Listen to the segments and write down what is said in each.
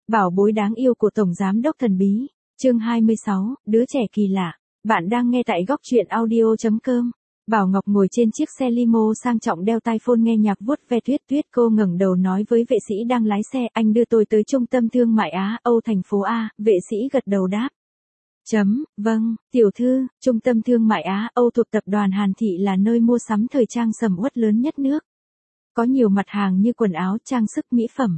Bảo bối đáng yêu của Tổng Giám đốc thần bí. Chương 26, đứa trẻ kỳ lạ. Bạn đang nghe tại góc truyện audio.com. Bảo Ngọc ngồi trên chiếc xe limo sang trọng đeo tai phone nghe nhạc vuốt ve tuyết tuyết. Cô ngẩng đầu nói với vệ sĩ đang lái xe, anh đưa tôi tới trung tâm thương mại Á Âu thành phố A. Vệ sĩ gật đầu đáp. Vâng, tiểu thư, trung tâm thương mại Á Âu thuộc tập đoàn Hàn Thị là nơi mua sắm thời trang sầm uất lớn nhất nước. Có nhiều mặt hàng như quần áo, trang sức, mỹ phẩm.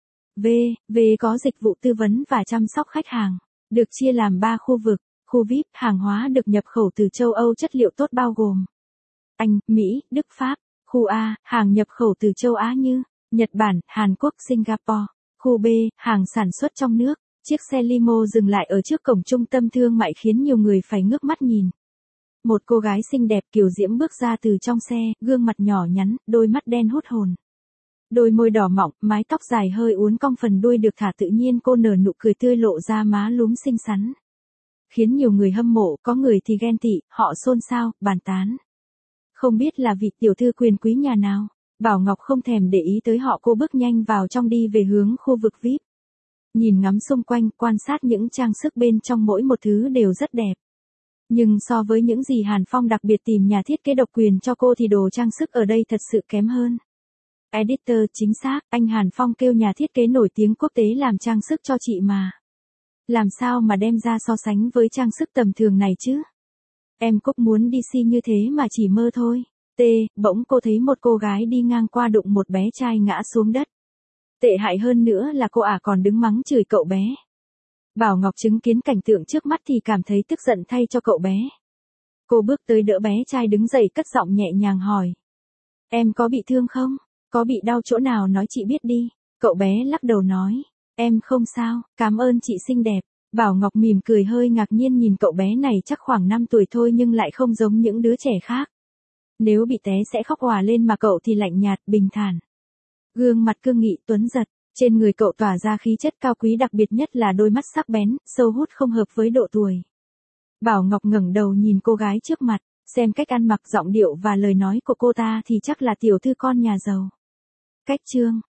V có dịch vụ tư vấn và chăm sóc khách hàng. Được chia làm 3 khu vực. Khu VIP, hàng hóa được nhập khẩu từ châu Âu chất liệu tốt bao gồm Anh, Mỹ, Đức, Pháp. Khu A, hàng nhập khẩu từ châu Á như Nhật Bản, Hàn Quốc, Singapore. Khu B, hàng sản xuất trong nước. Chiếc xe limo dừng lại ở trước cổng trung tâm thương mại khiến nhiều người phải ngước mắt nhìn. Một cô gái xinh đẹp kiều diễm bước ra từ trong xe, gương mặt nhỏ nhắn, đôi mắt đen hút hồn. Đôi môi đỏ mọng, mái tóc dài hơi uốn cong phần đuôi được thả tự nhiên, cô nở nụ cười tươi lộ ra má lúm xinh xắn. Khiến nhiều người hâm mộ, có người thì ghen tị, họ xôn xao, bàn tán. Không biết là vị tiểu thư quyền quý nhà nào. Bảo Ngọc không thèm để ý tới họ, cô bước nhanh vào trong đi về hướng khu vực VIP. Nhìn ngắm xung quanh, quan sát những trang sức bên trong, mỗi một thứ đều rất đẹp. Nhưng so với những gì Hàn Phong đặc biệt tìm nhà thiết kế độc quyền cho cô thì đồ trang sức ở đây thật sự kém hơn. Editor, chính xác, anh Hàn Phong kêu nhà thiết kế nổi tiếng quốc tế làm trang sức cho chị mà. Làm sao mà đem ra so sánh với trang sức tầm thường này chứ? Em Cúc muốn đi si như thế mà chỉ mơ thôi. Bỗng cô thấy một cô gái đi ngang qua đụng một bé trai ngã xuống đất. Tệ hại hơn nữa là cô còn đứng mắng chửi cậu bé. Bảo Ngọc chứng kiến cảnh tượng trước mắt thì cảm thấy tức giận thay cho cậu bé. Cô bước tới đỡ bé trai đứng dậy, cất giọng nhẹ nhàng hỏi. Em có bị thương không? Có bị đau chỗ nào nói chị biết đi. Cậu bé lắc đầu nói. Em không sao, cảm ơn chị xinh đẹp. Bảo Ngọc mỉm cười hơi ngạc nhiên nhìn cậu bé này, chắc khoảng 5 tuổi thôi nhưng lại không giống những đứa trẻ khác. Nếu bị té sẽ khóc òa lên mà cậu thì lạnh nhạt, bình thản. Gương mặt cương nghị tuấn giật, trên người cậu tỏa ra khí chất cao quý, đặc biệt nhất là đôi mắt sắc bén, sâu hút không hợp với độ tuổi. Bảo Ngọc ngẩng đầu nhìn cô gái trước mặt, xem cách ăn mặc, giọng điệu và lời nói của cô ta thì chắc là tiểu thư con nhà giàu. Cách chương